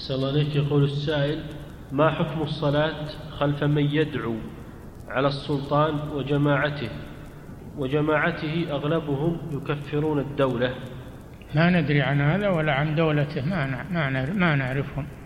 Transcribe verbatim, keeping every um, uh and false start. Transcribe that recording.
أحسن الله عليك. يقول السائل: ما حكم الصلاة خلف من يدعو على السلطان وجماعته وجماعته أغلبهم يكفرون الدولة؟ ما ندري عن هذا ولا عن دولته، ما ما نعرفهم.